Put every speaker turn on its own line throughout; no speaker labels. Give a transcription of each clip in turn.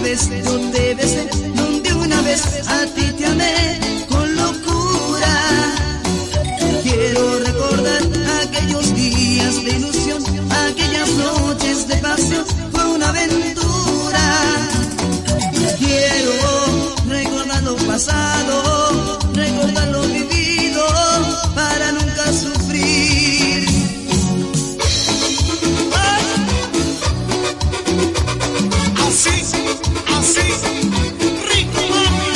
vez yo te besé, donde una vez a ti te amé con locura. Quiero recordar aquellos días de ilusión, aquellas noches de pasión, fue una aventura. Quiero recordar lo pasado, recordar lo vivido, para nunca sufrir.
Así, así, rico, mami.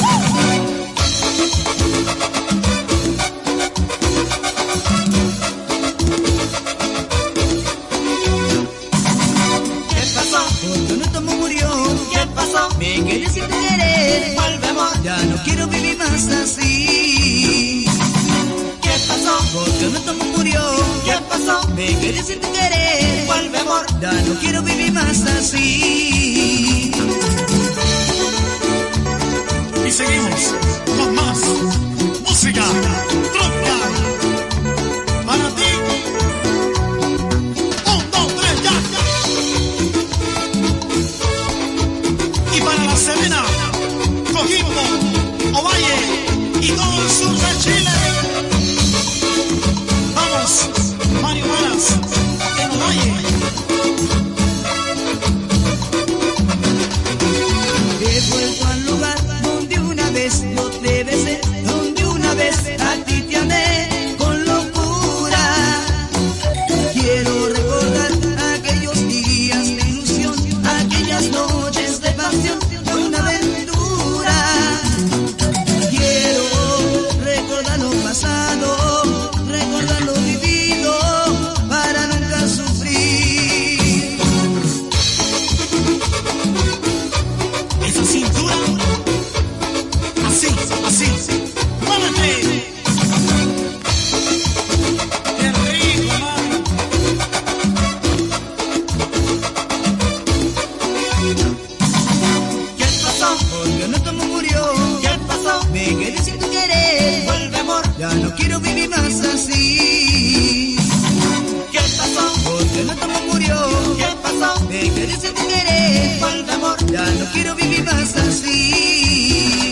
¿Qué pasó? Porque nuestro amor murió.
¿Qué pasó?
Me quedé sin querer.
Vuelve, amor.
Ya no quiero vivir más así.
¿Qué pasó?
Porque nuestro amor murió.
¿Qué pasó?
Me quedé sin querer.
Vuelve, amor.
Ya no quiero vivir más así.
Y seguimos con más música tropical para ti. 1, 2, 3, ya. Y para la Serena, Coquimbo, Ovalle y todo el sur de Chile. Vamos, Mario Varas, en Ovalle.
He vuelto al lugar donde una vez yo te besé, donde una vez a ti te amé con locura. Quiero recordar aquellos días de ilusión, aquellas noches de pasión, fue una aventura. Quiero recordar lo pasado, recordar lo vivido, para nunca sufrir.
Esa cintura, así, así, muévete. Qué rico, mami. ¿Qué pasó?
Porque nuestro amor murió.
¿Qué pasó?
Me quedé sin querer.
Vuelve, amor.
Ya no quiero vivir más así.
¿Qué pasó?
Porque nuestro amor murió.
¿Qué pasó?
Me quedé sin querer.
Vuelve, amor.
Ya no quiero vivir más así.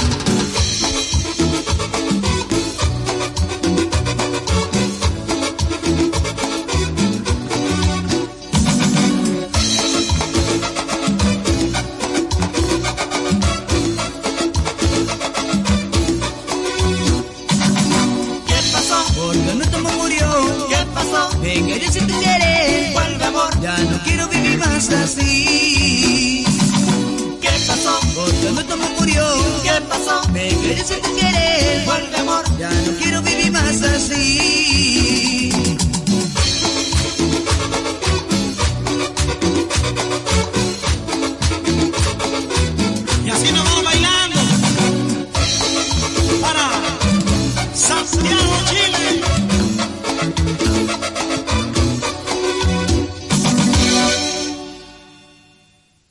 ¿Qué pasó?
Porque nuestro amor murió.
¿Qué pasó?
Me quedé sin querer.
Vuelve, amor.
Ya no quiero vivir más así.
¿Qué pasó?
Porque nuestro amor murió.
¿Qué pasó?
Me quedé sin querer.
Vuelve, amor.
Ya no quiero vivir más así.